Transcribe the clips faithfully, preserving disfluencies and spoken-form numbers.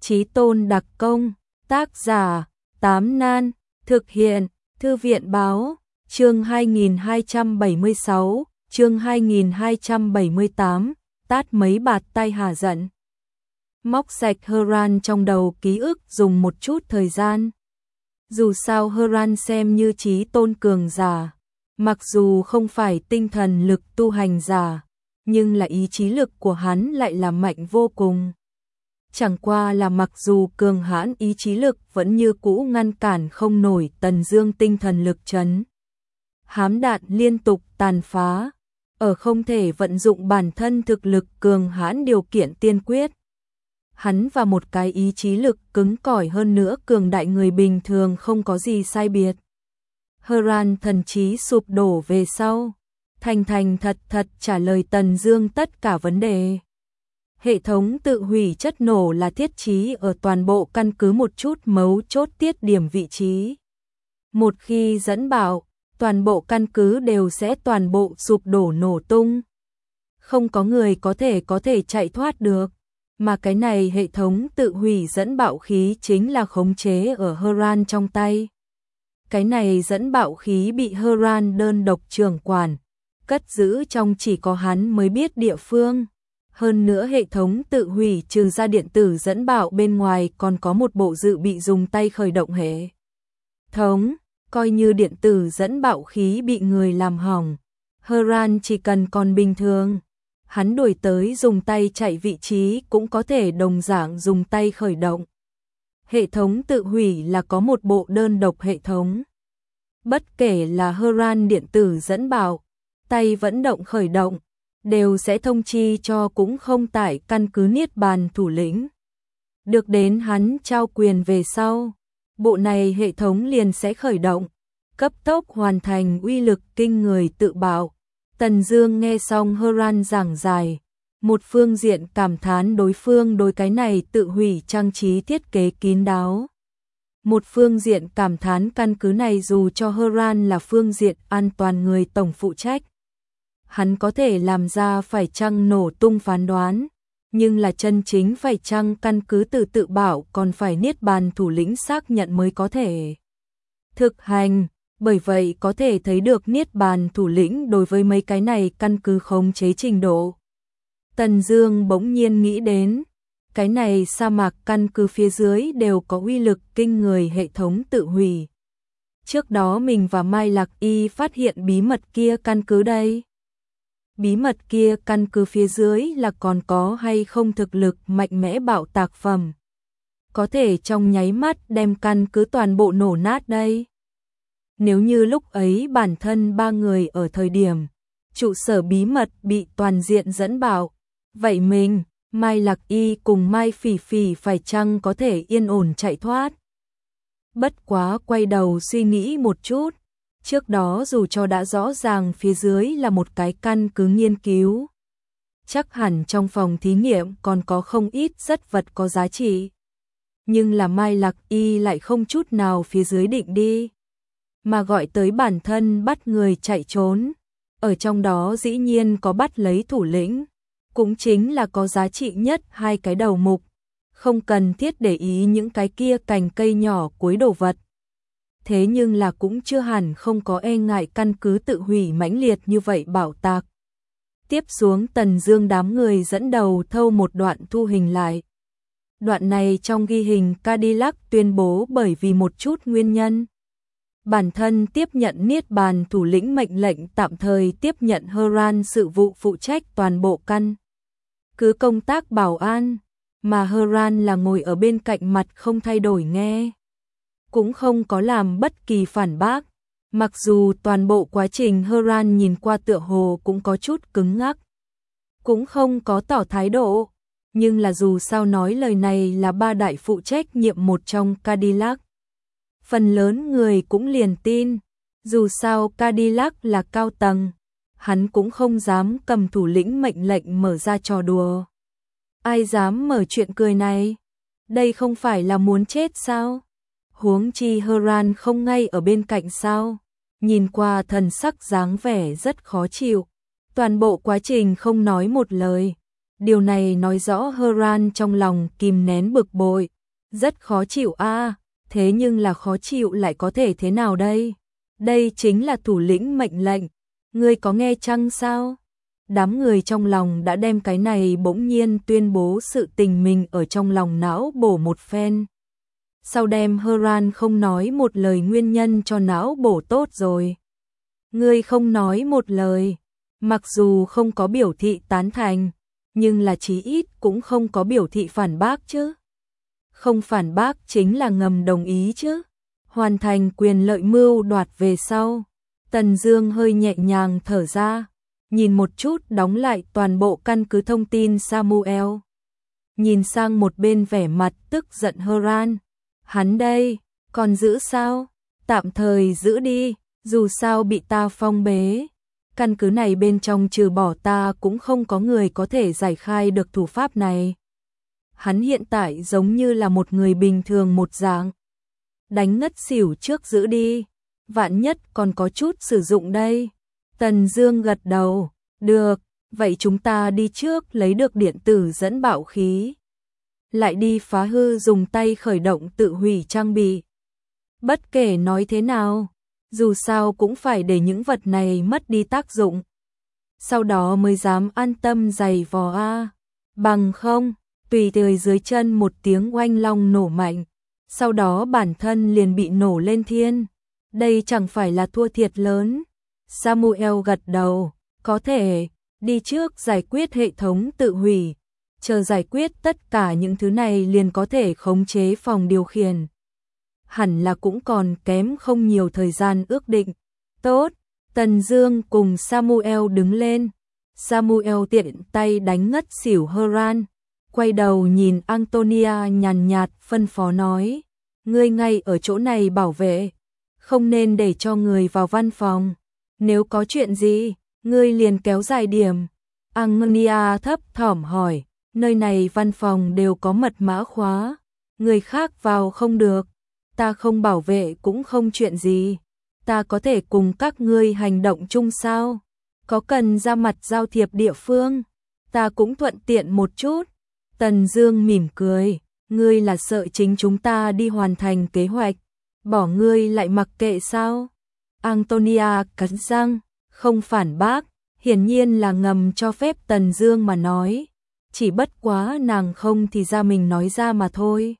Chí Tôn đặc công, tác giả, Tám Nan, thực hiện, Thư viện báo, chương hai nghìn hai trăm bảy mươi sáu, chương hai nghìn hai trăm bảy mươi tám, tát mấy bạt tay hả giận. Móc sạch Hran trong đầu ký ức dùng một chút thời gian. Dù sao Hran xem như Chí Tôn cường giả, mặc dù không phải tinh thần lực tu hành giả, nhưng là ý chí lực của hắn lại là mạnh vô cùng. Chẳng qua là mặc dù cường hãn ý chí lực vẫn như cũ ngăn cản không nổi Tần Dương tinh thần lực chấn. Hám đạn liên tục tàn phá, ở không thể vận dụng bản thân thực lực cường hãn điều kiện tiên quyết. Hắn và một cái ý chí lực cứng cỏi hơn nữa cường đại người bình thường không có gì sai biệt. Hran thần trí sụp đổ về sau, thành thành thật thật trả lời Tần Dương tất cả vấn đề. Hệ thống tự hủy chất nổ là thiết trí ở toàn bộ căn cứ một chút mấu chốt tiết điểm vị trí. Một khi dẫn bạo, toàn bộ căn cứ đều sẽ toàn bộ sụp đổ nổ tung. Không có người có thể có thể chạy thoát được, mà cái này hệ thống tự hủy dẫn bạo khí chính là khống chế ở Hran trong tay. Cái này dẫn bạo khí bị Hran đơn độc trưởng quản, cất giữ trong chỉ có hắn mới biết địa phương. Hơn nữa hệ thống tự hủy trừ ra điện tử dẫn bạo bên ngoài còn có một bộ dự bị dùng tay khởi động hệ thống, coi như điện tử dẫn bạo khí bị người làm hỏng, Hran chỉ cần còn bình thường, hắn đuổi tới dùng tay chạy vị trí cũng có thể đồng dạng dùng tay khởi động. Hệ thống tự hủy là có một bộ đơn độc hệ thống. Bất kể là Hran điện tử dẫn bạo, tay vẫn động khởi động, đều sẽ thông chi cho cũng không tại căn cứ Niết Bàn thủ lĩnh. Được đến hắn trao quyền về sau, bộ này hệ thống liền sẽ khởi động, cấp tốc hoàn thành uy lực kinh người tự bạo. Tần Dương nghe xong Hran giảng giải, một phương diện cảm thán đối phương đối cái này tự hủy trang trí thiết kế kín đáo. Một phương diện cảm thán căn cứ này dù cho Hran là phương diện an toàn người tổng phụ trách, hắn có thể làm ra phải chăng nổ tung phán đoán, nhưng là chân chính phải chăng căn cứ tự tự bảo còn phải Niết Bàn thủ lĩnh xác nhận mới có thể thực hành, bởi vậy có thể thấy được Niết Bàn thủ lĩnh đối với mấy cái này căn cứ khống chế trình độ. Tần Dương bỗng nhiên nghĩ đến, cái này sa mạc căn cứ phía dưới đều có uy lực kinh người hệ thống tự hủy. Trước đó mình và Mai Lạc Y phát hiện bí mật kia căn cứ đây. Bí mật kia căn cứ phía dưới là còn có hay không thực lực mạnh mẽ bạo tạc phẩm, có thể trong nháy mắt đem căn cứ toàn bộ nổ nát đây. Nếu như lúc ấy bản thân ba người ở thời điểm trụ sở bí mật bị toàn diện dẫn bạo, vậy mình, Mai Lạc Y cùng Mai Phỉ Phỉ phải chăng có thể yên ổn chạy thoát? Bất quá quay đầu suy nghĩ một chút, trước đó dù cho đã rõ ràng phía dưới là một cái căn cứ nghiên cứu, chắc hẳn trong phòng thí nghiệm còn có không ít rất vật có giá trị. Nhưng là Mai Lạc Y lại không chút nào phía dưới định đi, mà gọi tới bản thân bắt người chạy trốn. Ở trong đó dĩ nhiên có bắt lấy thủ lĩnh, cũng chính là có giá trị nhất hai cái đầu mục, không cần thiết để ý những cái kia cành cây nhỏ cuối đồ vật. Thế nhưng là cũng chưa hẳn không có e ngại căn cứ tự hủy mãnh liệt như vậy bảo tạc. Tiếp xuống Tần Dương đám người dẫn đầu thâu một đoạn thu hình lại. Đoạn này trong ghi hình Cadillac tuyên bố bởi vì một chút nguyên nhân, bản thân tiếp nhận Niết Bàn thủ lĩnh mệnh lệnh tạm thời tiếp nhận Hran sự vụ phụ trách toàn bộ căn cứ công tác bảo an, mà Hran là ngồi ở bên cạnh mặt không thay đổi nghe, cũng không có làm bất kỳ phản bác. Mặc dù toàn bộ quá trình Hran nhìn qua tựa hồ cũng có chút cứng ngắc, cũng không có tỏ thái độ, nhưng là dù sao nói lời này là ba đại phụ trách nhiệm một trong Cadillac, phần lớn người cũng liền tin. Dù sao Cadillac là cao tầng, hắn cũng không dám cầm thủ lĩnh mệnh lệnh mở ra trò đùa. Ai dám mở chuyện cười này? Đây không phải là muốn chết sao? Huống chi Hran không ngay ở bên cạnh sao? Nhìn qua thần sắc dáng vẻ rất khó chịu, toàn bộ quá trình không nói một lời, Điều này nói rõ Hran trong lòng kìm nén bực bội, rất khó chịu a, thế nhưng là khó chịu lại có thể thế nào đây? Đây chính là thủ lĩnh mệnh lệnh, ngươi có nghe chăng sao? Đám người trong lòng đã đem cái này bỗng nhiên tuyên bố sự tình mình ở trong lòng não bổ một phen. Sau đem Hran không nói một lời nguyên nhân cho não bổ tốt rồi. Ngươi không nói một lời, mặc dù không có biểu thị tán thành, nhưng là chí ít cũng không có biểu thị phản bác chứ. Không phản bác chính là ngầm đồng ý chứ. Hoàn thành quyền lợi mưu đoạt về sau, Tần Dương hơi nhẹ nhàng thở ra, nhìn một chút đóng lại toàn bộ căn cứ thông tin Samuel. Nhìn sang một bên vẻ mặt tức giận Hran, hắn đây, còn giữ sao? Tạm thời giữ đi, dù sao bị ta phong bế. Căn cứ này bên trong trừ bỏ ta cũng không có người có thể giải khai được thủ pháp này. Hắn hiện tại giống như là một người bình thường một dạng. Đánh ngất xỉu trước giữ đi, vạn nhất còn có chút sử dụng đây. Tần Dương gật đầu, được, vậy chúng ta đi trước lấy được điện tử dẫn bạo khí. Lại đi phá hư dùng tay khởi động tự hủy trang bị. Bất kể nói thế nào, dù sao cũng phải để những vật này mất đi tác dụng. Sau đó mới dám an tâm giày vò a. Bằng không, tùy tươi dưới chân một tiếng oanh long nổ mạnh, sau đó bản thân liền bị nổ lên thiên. Đây chẳng phải là thua thiệt lớn. Samuel gật đầu, có thể, đi trước giải quyết hệ thống tự hủy. Chờ giải quyết tất cả những thứ này liền có thể khống chế phòng điều khiển. Hẳn là cũng còn kém không nhiều thời gian ước định. Tốt, Tần Dương cùng Samuel đứng lên. Samuel tiện tay đánh ngất xỉu Hran, quay đầu nhìn Antonia nhàn nhạt phân phó nói, ngươi ngay ở chỗ này bảo vệ, không nên để cho người vào văn phòng. Nếu có chuyện gì, ngươi liền kéo dài điểm. Antonia thấp thỏm hỏi, nơi này văn phòng đều có mật mã khóa, người khác vào không được. Ta không bảo vệ cũng không chuyện gì. Ta có thể cùng các ngươi hành động chung sao? Có cần ra mặt giao thiệp địa phương? Ta cũng thuận tiện một chút. Tần Dương mỉm cười, ngươi là sợ chính chúng ta đi hoàn thành kế hoạch, bỏ ngươi lại mặc kệ sao? Antonia cắn răng, không phản bác, hiển nhiên là ngầm cho phép Tần Dương mà nói, chỉ bất quá nàng không thì ra mình nói ra mà thôi.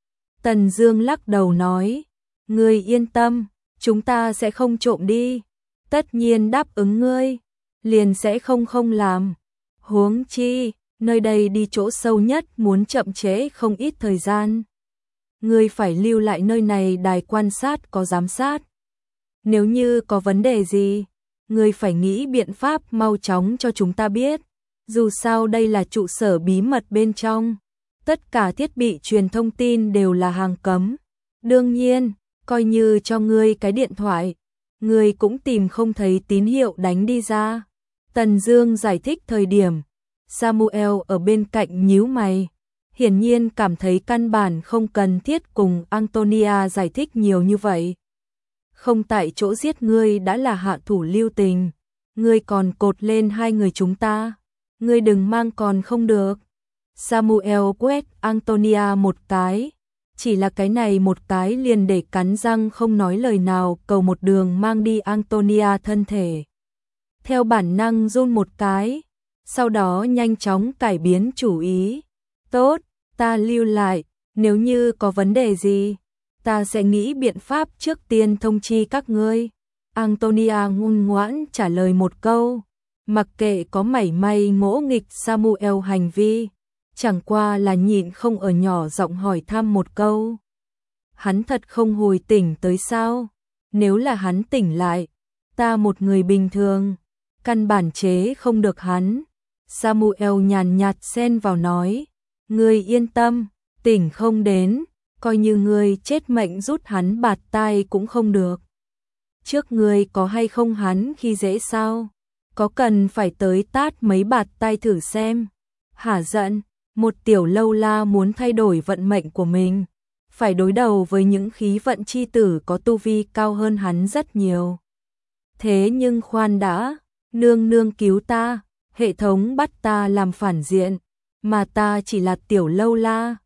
Tần Dương lắc đầu nói, ngươi yên tâm, chúng ta sẽ không trộm đi, tất nhiên đáp ứng ngươi, liền sẽ không không làm. Huống chi, nơi đây đi chỗ sâu nhất muốn chậm trễ không ít thời gian. Ngươi phải lưu lại nơi này đài quan sát có giám sát. Nếu như có vấn đề gì, ngươi phải nghĩ biện pháp mau chóng cho chúng ta biết. Dù sao đây là trụ sở bí mật bên trong, tất cả thiết bị truyền thông tin đều là hàng cấm. Đương nhiên, coi như cho ngươi cái điện thoại, ngươi cũng tìm không thấy tín hiệu đánh đi ra. Tần Dương giải thích thời điểm, Samuel ở bên cạnh nhíu mày, hiển nhiên cảm thấy căn bản không cần thiết cùng Antonia giải thích nhiều như vậy. Không tại chỗ giết ngươi đã là hạ thủ lưu tình, ngươi còn cột lên hai người chúng ta, ngươi đừng mang còn không được. Samuel quét Antonia một cái, chỉ là cái này một cái liền để cắn răng không nói lời nào, cầu một đường mang đi Antonia thân thể. Theo bản năng run một cái, sau đó nhanh chóng cải biến chủ ý. Tốt, ta lưu lại, nếu như có vấn đề gì, ta sẽ nghĩ biện pháp trước tiên thông chi các ngươi. Antonia ngoan ngoãn trả lời một câu, mặc kệ có mảy may ngỗ nghịch Samuel hành vi, chẳng qua là nhịn không ở nhỏ giọng hỏi thăm một câu. Hắn thật không hồi tỉnh tới sao? Nếu là hắn tỉnh lại, ta một người bình thường, căn bản chế không được hắn. Samuel nhàn nhạt xen vào nói, ngươi yên tâm, tỉnh không đến, coi như ngươi chết mệnh rút hắn bạt tai cũng không được. Trước ngươi có hay không hắn khi dễ sao? Có cần phải tới tát mấy bạt tai thử xem? Hả giận, một tiểu lâu la muốn thay đổi vận mệnh của mình, phải đối đầu với những khí vận chi tử có tu vi cao hơn hắn rất nhiều. Thế nhưng khoan đã, nương nương cứu ta, hệ thống bắt ta làm phản diện, mà ta chỉ là tiểu lâu la.